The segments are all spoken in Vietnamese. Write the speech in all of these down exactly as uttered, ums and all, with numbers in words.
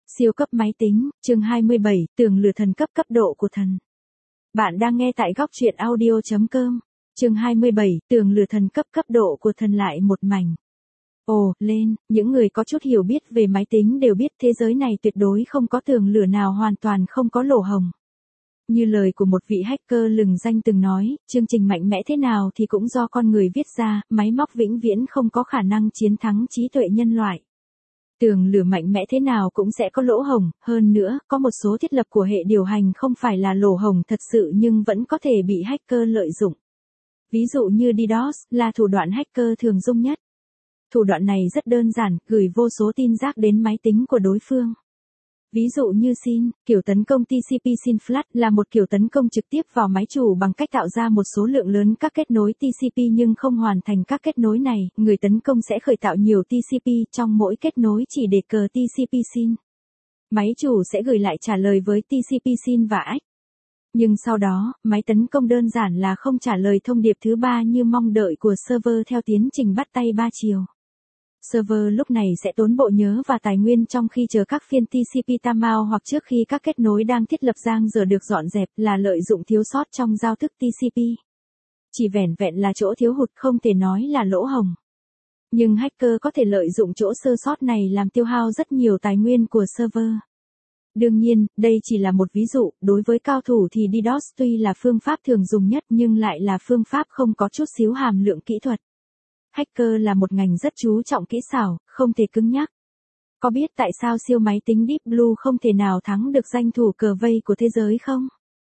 Siêu cấp máy tính, chương hai mươi bảy, tường lửa thần cấp cấp độ của thần. Bạn đang nghe tại góc truyện audio chấm com. Chương hai mươi bảy, tường lửa thần cấp cấp độ của thần lại một mảnh. Ồ, lên, những người có chút hiểu biết về máy tính đều biết thế giới này tuyệt đối không có tường lửa nào hoàn toàn không có lỗ hổng. Như lời của một vị hacker lừng danh từng nói, chương trình mạnh mẽ thế nào thì cũng do con người viết ra, máy móc vĩnh viễn không có khả năng chiến thắng trí tuệ nhân loại. Tường lửa mạnh mẽ thế nào cũng sẽ có lỗ hổng, hơn nữa, có một số thiết lập của hệ điều hành không phải là lỗ hổng thật sự nhưng vẫn có thể bị hacker lợi dụng. Ví dụ như DDoS là thủ đoạn hacker thường dùng nhất. Thủ đoạn này rất đơn giản, gửi vô số tin rác đến máy tính của đối phương. Ví dụ như xin, kiểu tấn công tê xê pê xin flash là một kiểu tấn công trực tiếp vào máy chủ bằng cách tạo ra một số lượng lớn các kết nối tê xê pê nhưng không hoàn thành các kết nối này, người tấn công sẽ khởi tạo nhiều tê xê pê trong mỗi kết nối chỉ để cờ tê xê pê xin. Máy chủ sẽ gửi lại trả lời với tê xê pê xin và ách. Nhưng sau đó, máy tấn công đơn giản là không trả lời thông điệp thứ ba như mong đợi của server theo tiến trình bắt tay ba chiều. Server lúc này sẽ tốn bộ nhớ và tài nguyên trong khi chờ các phiên tê xê pê timeout hoặc trước khi các kết nối đang thiết lập giang dở được dọn dẹp là lợi dụng thiếu sót trong giao thức tê xê pê. Chỉ vẻn vẹn là chỗ thiếu hụt không thể nói là lỗ hổng. Nhưng hacker có thể lợi dụng chỗ sơ sót này làm tiêu hao rất nhiều tài nguyên của server. Đương nhiên, đây chỉ là một ví dụ, đối với cao thủ thì DDoS tuy là phương pháp thường dùng nhất nhưng lại là phương pháp không có chút xíu hàm lượng kỹ thuật. Hacker là một ngành rất chú trọng kỹ xảo, không thể cứng nhắc. Có biết tại sao siêu máy tính Deep Blue không thể nào thắng được danh thủ cờ vây của thế giới không?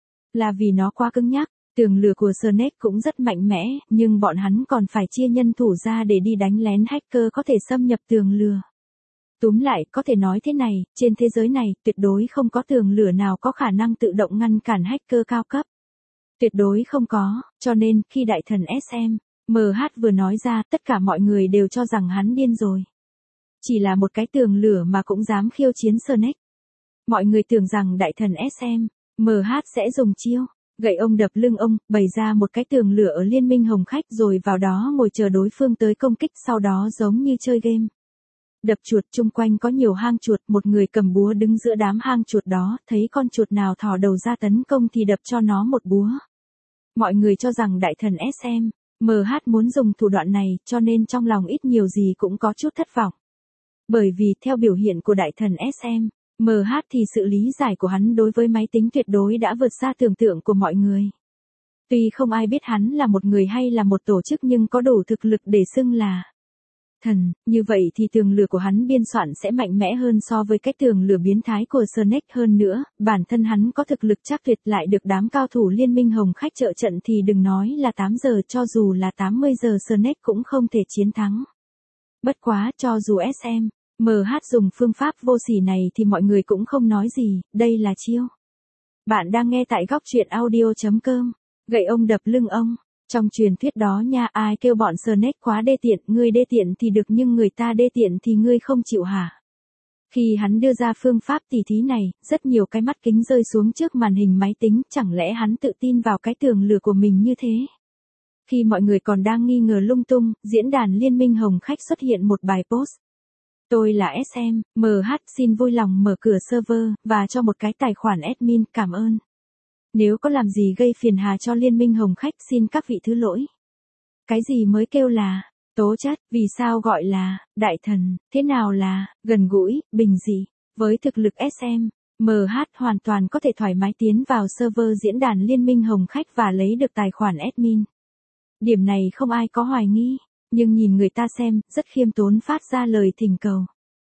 Là vì nó quá cứng nhắc, tường lửa của Snake cũng rất mạnh mẽ, nhưng bọn hắn còn phải chia nhân thủ ra để đi đánh lén hacker có thể xâm nhập tường lửa. Túm lại, có thể nói thế này, trên thế giới này, tuyệt đối không có tường lửa nào có khả năng tự động ngăn cản hacker cao cấp. Tuyệt đối không có, cho nên, khi đại thần ét em, em hát vừa nói ra, tất cả mọi người đều cho rằng hắn điên rồi. Chỉ là một cái tường lửa mà cũng dám khiêu chiến Snake. Mọi người tưởng rằng đại thần ét em, em hát sẽ dùng chiêu, gậy ông đập lưng ông, bày ra một cái tường lửa ở liên minh hồng khách rồi vào đó ngồi chờ đối phương tới công kích sau đó giống như chơi game. Đập chuột chung quanh có nhiều hang chuột, một người cầm búa đứng giữa đám hang chuột đó, thấy con chuột nào thò đầu ra tấn công thì đập cho nó một búa. Mọi người cho rằng đại thần ét em, em hát muốn dùng thủ đoạn này, cho nên trong lòng ít nhiều gì cũng có chút thất vọng. Bởi vì theo biểu hiện của đại thần ét em, em hát thì sự lý giải của hắn đối với máy tính tuyệt đối đã vượt xa tưởng tượng của mọi người. Tuy không ai biết hắn là một người hay là một tổ chức nhưng có đủ thực lực để xưng là thần, như vậy thì tường lửa của hắn biên soạn sẽ mạnh mẽ hơn so với cái tường lửa biến thái của Snake hơn nữa, bản thân hắn có thực lực chắc tuyệt lại được đám cao thủ liên minh hồng khách trợ trận thì đừng nói là tám giờ cho dù là tám mươi giờ Snake cũng không thể chiến thắng. Bất quá cho dù ét em, em hát dùng phương pháp vô sỉ này thì mọi người cũng không nói gì, đây là chiêu. Bạn đang nghe tại góc truyện audio chấm com, gậy ông đập lưng ông. Trong truyền thuyết đó nha, ai kêu bọn Snake quá đê tiện, ngươi đê tiện thì được nhưng người ta đê tiện thì ngươi không chịu hả? Khi hắn đưa ra phương pháp tỉ thí này, rất nhiều cái mắt kính rơi xuống trước màn hình máy tính, chẳng lẽ hắn tự tin vào cái tường lửa của mình như thế? Khi mọi người còn đang nghi ngờ lung tung, diễn đàn Liên minh Hồng Khách xuất hiện một bài post. Tôi là ét em, em hát xin vui lòng mở cửa server, và cho một cái tài khoản admin, cảm ơn. Nếu có làm gì gây phiền hà cho Liên minh Hồng Khách xin các vị thứ lỗi. Cái gì mới kêu là, tố chất, vì sao gọi là, đại thần, thế nào là, gần gũi, bình dị. Với thực lực ét em, em hát hoàn toàn có thể thoải mái tiến vào server diễn đàn Liên minh Hồng Khách và lấy được tài khoản admin. Điểm này không ai có hoài nghi, nhưng nhìn người ta xem, rất khiêm tốn phát ra lời thỉnh cầu.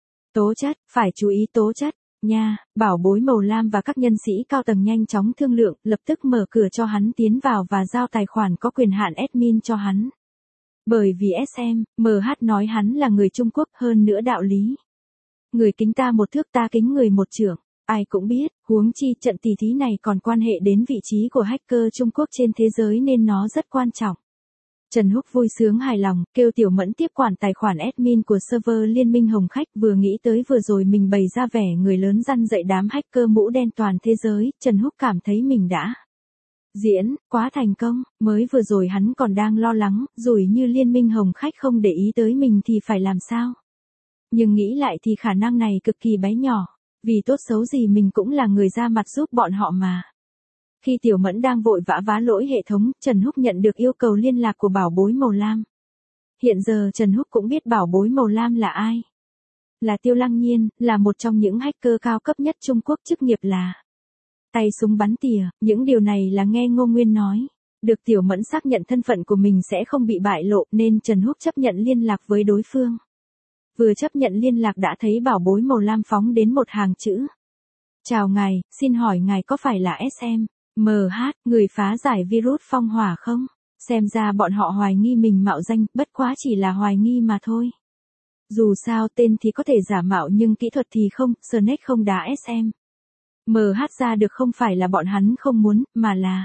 Tố chất, phải chú ý tố chất. Nha, bảo bối màu lam và các nhân sĩ cao tầng nhanh chóng thương lượng, lập tức mở cửa cho hắn tiến vào và giao tài khoản có quyền hạn admin cho hắn. Bởi vì ét em, em hát nói hắn là người Trung Quốc hơn nữa đạo lý. Người kính ta một thước ta kính người một trượng, ai cũng biết, huống chi trận tỷ thí này còn quan hệ đến vị trí của hacker Trung Quốc trên thế giới nên nó rất quan trọng. Trần Húc vui sướng hài lòng, kêu Tiểu Mẫn tiếp quản tài khoản admin của server Liên minh Hồng Khách, vừa nghĩ tới vừa rồi mình bày ra vẻ người lớn răn dạy đám hacker mũ đen toàn thế giới, Trần Húc cảm thấy mình đã diễn quá thành công, mới vừa rồi hắn còn đang lo lắng, rủi như Liên minh Hồng Khách không để ý tới mình thì phải làm sao. Nhưng nghĩ lại thì khả năng này cực kỳ bé nhỏ. Vì tốt xấu gì mình cũng là người ra mặt giúp bọn họ mà. Khi Tiểu Mẫn đang vội vã vá lỗi hệ thống, Trần Húc nhận được yêu cầu liên lạc của bảo bối màu lam. Hiện giờ Trần Húc cũng biết bảo bối màu lam là ai. Là Tiêu Lăng Nhiên, là một trong những hacker cao cấp nhất Trung Quốc, chức nghiệp là tay súng bắn tỉa. Những điều này là nghe Ngô Nguyên nói. Được Tiểu Mẫn xác nhận thân phận của mình sẽ không bị bại lộ nên Trần Húc chấp nhận liên lạc với đối phương. Vừa chấp nhận liên lạc đã thấy bảo bối màu lam phóng đến một hàng chữ. Chào ngài, xin hỏi ngài có phải là ét em, em hát, người phá giải virus phong hỏa không? Xem ra bọn họ hoài nghi mình mạo danh, bất quá chỉ là hoài nghi mà thôi. Dù sao tên thì có thể giả mạo nhưng kỹ thuật thì không, Snake không đá ét em, em hát ra được, không phải là bọn hắn không muốn, mà là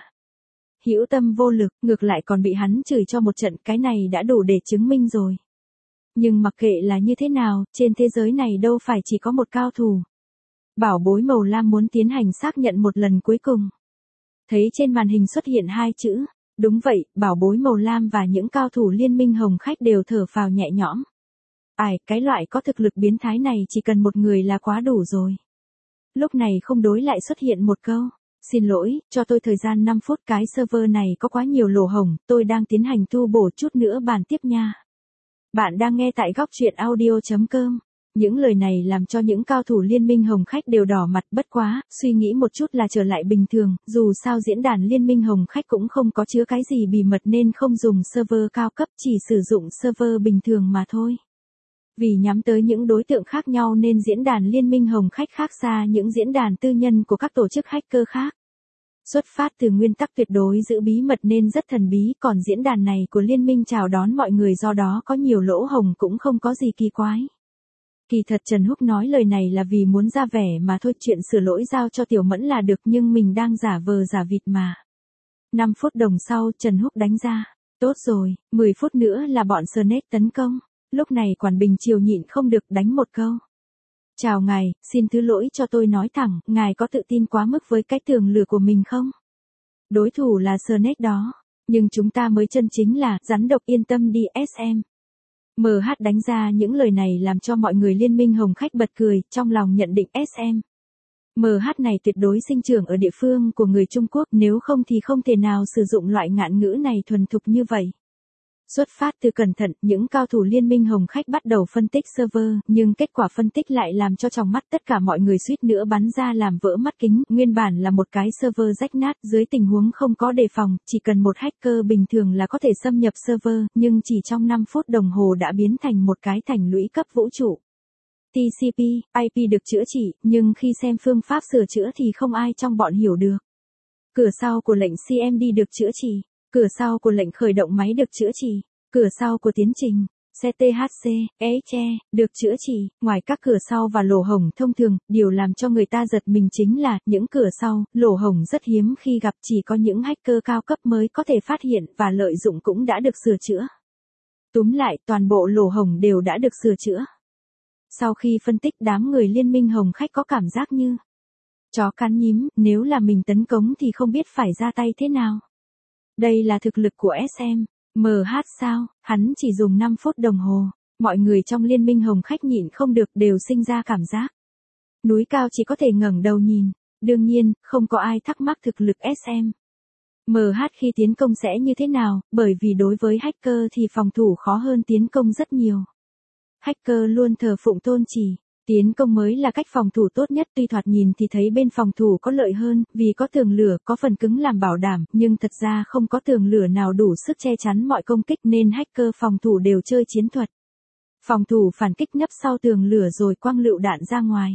hữu tâm vô lực, ngược lại còn bị hắn chửi cho một trận, cái này đã đủ để chứng minh rồi. Nhưng mặc kệ là như thế nào, trên thế giới này đâu phải chỉ có một cao thủ. Bảo bối màu lam muốn tiến hành xác nhận một lần cuối cùng. Thấy trên màn hình xuất hiện hai chữ. Đúng vậy, bảo bối màu lam và những cao thủ liên minh hồng khách đều thở phào nhẹ nhõm. Ai, cái loại có thực lực biến thái này chỉ cần một người là quá đủ rồi. Lúc này không đối lại xuất hiện một câu. Xin lỗi, cho tôi thời gian năm phút, cái server này có quá nhiều lỗ hổng, tôi đang tiến hành tu bổ, chút nữa bàn tiếp nha. Bạn đang nghe tại góc truyện audio chấm com. Những lời này làm cho những cao thủ liên minh hồng khách đều đỏ mặt, bất quá, suy nghĩ một chút là trở lại bình thường, dù sao diễn đàn liên minh hồng khách cũng không có chứa cái gì bí mật nên không dùng server cao cấp, chỉ sử dụng server bình thường mà thôi. Vì nhắm tới những đối tượng khác nhau nên diễn đàn liên minh hồng khách khác xa những diễn đàn tư nhân của các tổ chức hacker khác. Xuất phát từ nguyên tắc tuyệt đối giữ bí mật nên rất thần bí, còn diễn đàn này của liên minh chào đón mọi người do đó có nhiều lỗ hổng cũng không có gì kỳ quái. Kỳ thật Trần Húc nói lời này là vì muốn ra vẻ mà thôi, chuyện sửa lỗi giao cho Tiểu Mẫn là được nhưng mình đang giả vờ giả vịt mà. năm phút đồng sau Trần Húc đánh ra. Tốt rồi, mười phút nữa là bọn Snake tấn công. Lúc này Quản Bình Triều nhịn không được đánh một câu. Chào ngài, xin thứ lỗi cho tôi nói thẳng, ngài có tự tin quá mức với cái tường lửa của mình không? Đối thủ là Snake đó, nhưng chúng ta mới chân chính là rắn độc, yên tâm đi ét em. em hát đánh ra những lời này làm cho mọi người liên minh hồng khách bật cười, trong lòng nhận định ét em. em hát này tuyệt đối sinh trưởng ở địa phương của người Trung Quốc, nếu không thì không thể nào sử dụng loại ngạn ngữ này thuần thục như vậy. Xuất phát từ cẩn thận, những cao thủ liên minh hồng khách bắt đầu phân tích server, nhưng kết quả phân tích lại làm cho trong mắt tất cả mọi người suýt nữa bắn ra làm vỡ mắt kính. Nguyên bản là một cái server rách nát, dưới tình huống không có đề phòng, chỉ cần một hacker bình thường là có thể xâm nhập server, nhưng chỉ trong năm phút đồng hồ đã biến thành một cái thành lũy cấp vũ trụ. tê xê pê, i pê được chữa trị, nhưng khi xem phương pháp sửa chữa thì không ai trong bọn hiểu được. Cửa sau của lệnh xê em đê được chữa trị. Cửa sau của lệnh khởi động máy được chữa trị. Cửa sau của tiến trình xê tê hát xê, e ích e, được chữa trị. Ngoài các cửa sau và lỗ hổng thông thường, điều làm cho người ta giật mình chính là, những cửa sau, lỗ hổng rất hiếm khi gặp, chỉ có những hacker cao cấp mới có thể phát hiện và lợi dụng cũng đã được sửa chữa. Túm lại, toàn bộ lỗ hổng đều đã được sửa chữa. Sau khi phân tích, đám người liên minh hồng khách có cảm giác như chó cắn nhím, nếu là mình tấn công thì không biết phải ra tay thế nào. Đây là thực lực của ét em, em hát sao, hắn chỉ dùng năm phút đồng hồ, mọi người trong liên minh hồng khách nhịn không được đều sinh ra cảm giác. Núi cao chỉ có thể ngẩng đầu nhìn, đương nhiên, không có ai thắc mắc thực lực ét em. em hát khi tiến công sẽ như thế nào, bởi vì đối với hacker thì phòng thủ khó hơn tiến công rất nhiều. Hacker luôn thờ phụng tôn chỉ. Tiến công mới là cách phòng thủ tốt nhất, tuy thoạt nhìn thì thấy bên phòng thủ có lợi hơn, vì có tường lửa, có phần cứng làm bảo đảm, nhưng thật ra không có tường lửa nào đủ sức che chắn mọi công kích nên hacker phòng thủ đều chơi chiến thuật. Phòng thủ phản kích nấp sau tường lửa rồi quăng lựu đạn ra ngoài.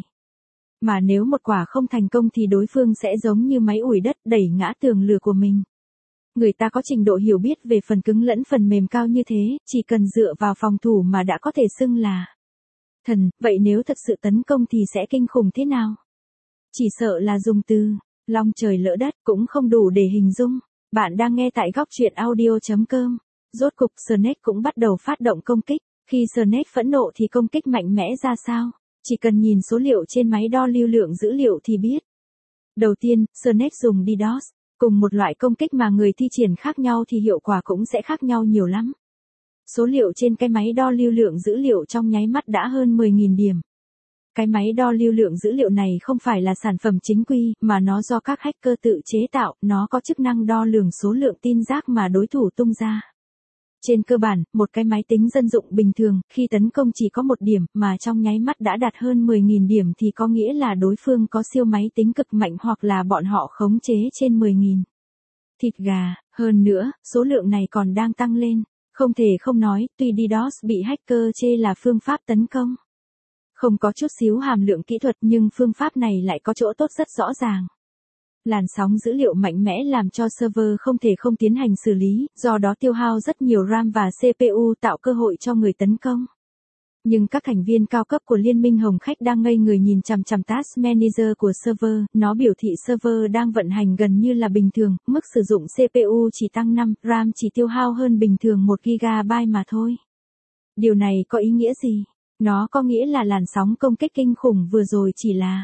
Mà nếu một quả không thành công thì đối phương sẽ giống như máy ủi đất đẩy ngã tường lửa của mình. Người ta có trình độ hiểu biết về phần cứng lẫn phần mềm cao như thế, chỉ cần dựa vào phòng thủ mà đã có thể xưng là thần, vậy nếu thật sự tấn công thì sẽ kinh khủng thế nào? Chỉ sợ là dùng từ long trời lỡ đất cũng không đủ để hình dung. Bạn đang nghe tại góc truyện audio chấm com. Rốt cục Snake cũng bắt đầu phát động công kích. Khi Snake phẫn nộ thì công kích mạnh mẽ ra sao? Chỉ cần nhìn số liệu trên máy đo lưu lượng dữ liệu thì biết. Đầu tiên, Snake dùng DDoS. Cùng một loại công kích mà người thi triển khác nhau thì hiệu quả cũng sẽ khác nhau nhiều lắm. Số liệu trên cái máy đo lưu lượng dữ liệu trong nháy mắt đã hơn mười nghìn điểm. Cái máy đo lưu lượng dữ liệu này không phải là sản phẩm chính quy, mà nó do các hacker tự chế tạo, nó có chức năng đo lường số lượng tin rác mà đối thủ tung ra. Trên cơ bản, một cái máy tính dân dụng bình thường, khi tấn công chỉ có một điểm, mà trong nháy mắt đã đạt hơn mười nghìn điểm thì có nghĩa là đối phương có siêu máy tính cực mạnh hoặc là bọn họ khống chế trên mười nghìn. Thịt gà, hơn nữa, số lượng này còn đang tăng lên. Không thể không nói, tuy DDoS bị hacker chê là phương pháp tấn công không có chút xíu hàm lượng kỹ thuật, nhưng phương pháp này lại có chỗ tốt rất rõ ràng. Làn sóng dữ liệu mạnh mẽ làm cho server không thể không tiến hành xử lý, do đó tiêu hao rất nhiều RAM và xê pê u tạo cơ hội cho người tấn công. Nhưng các thành viên cao cấp của Liên minh Hồng Khách đang ngây người nhìn chằm chằm Task Manager của server, nó biểu thị server đang vận hành gần như là bình thường, mức sử dụng xê pê u chỉ tăng năm, RAM chỉ tiêu hao hơn bình thường một gi-ga-bai mà thôi. Điều này có ý nghĩa gì? Nó có nghĩa là làn sóng công kích kinh khủng vừa rồi chỉ là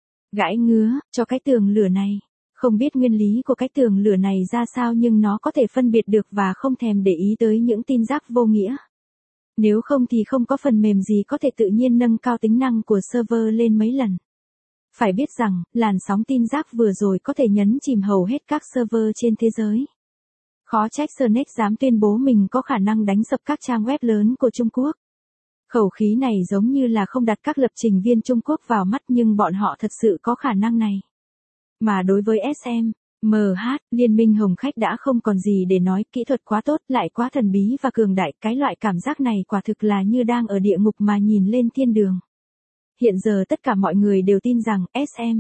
gãi ngứa cho cái tường lửa này. Không biết nguyên lý của cái tường lửa này ra sao nhưng nó có thể phân biệt được và không thèm để ý tới những tin rác vô nghĩa. Nếu không thì không có phần mềm gì có thể tự nhiên nâng cao tính năng của server lên mấy lần. Phải biết rằng, làn sóng tin rác vừa rồi có thể nhấn chìm hầu hết các server trên thế giới. Khó trách Snet dám tuyên bố mình có khả năng đánh sập các trang web lớn của Trung Quốc. Khẩu khí này giống như là không đặt các lập trình viên Trung Quốc vào mắt nhưng bọn họ thật sự có khả năng này. Mà đối với ét em, em hát, Liên minh Hồng Khách đã không còn gì để nói, kỹ thuật quá tốt, lại quá thần bí và cường đại, cái loại cảm giác này quả thực là như đang ở địa ngục mà nhìn lên thiên đường. Hiện giờ tất cả mọi người đều tin rằng ét em,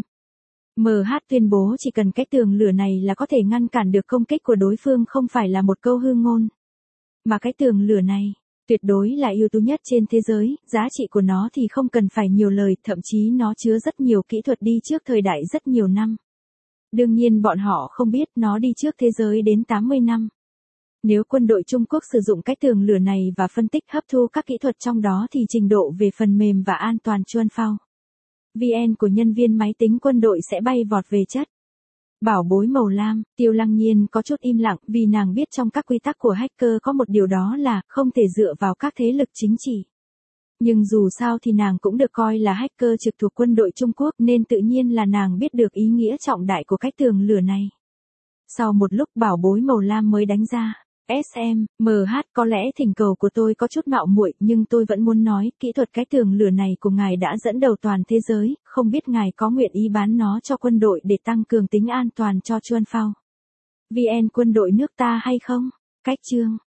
em hát tuyên bố chỉ cần cái tường lửa này là có thể ngăn cản được công kích của đối phương không phải là một câu hư ngôn. Mà cái tường lửa này, tuyệt đối là ưu tú nhất trên thế giới, giá trị của nó thì không cần phải nhiều lời, thậm chí nó chứa rất nhiều kỹ thuật đi trước thời đại rất nhiều năm. Đương nhiên bọn họ không biết nó đi trước thế giới đến tám mươi năm. Nếu quân đội Trung Quốc sử dụng cái tường lửa này và phân tích hấp thu các kỹ thuật trong đó thì trình độ về phần mềm và an toàn chuan phao vê en của nhân viên máy tính quân đội sẽ bay vọt về chất. Bảo bối màu lam, Tiêu Lăng Nhiên có chút im lặng vì nàng biết trong các quy tắc của hacker có một điều đó là không thể dựa vào các thế lực chính trị. Nhưng dù sao thì nàng cũng được coi là hacker trực thuộc quân đội Trung Quốc nên tự nhiên là nàng biết được ý nghĩa trọng đại của cái tường lửa này. Sau một lúc bảo bối màu lam mới đánh ra, ét em, em hát có lẽ thỉnh cầu của tôi có chút mạo muội nhưng tôi vẫn muốn nói kỹ thuật cái tường lửa này của ngài đã dẫn đầu toàn thế giới, không biết ngài có nguyện ý bán nó cho quân đội để tăng cường tính an toàn cho chuan phao vê en quân đội nước ta hay không? Cách chương